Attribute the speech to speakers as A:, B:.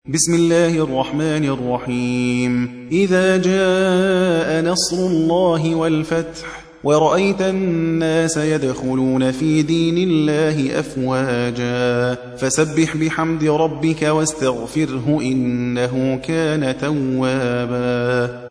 A: بسم الله الرحمن الرحيم إذا جاء نصر الله والفتح ورأيت الناس يدخلون في دين الله أفواجا فسبح بحمد ربك واستغفره إنه كان توابا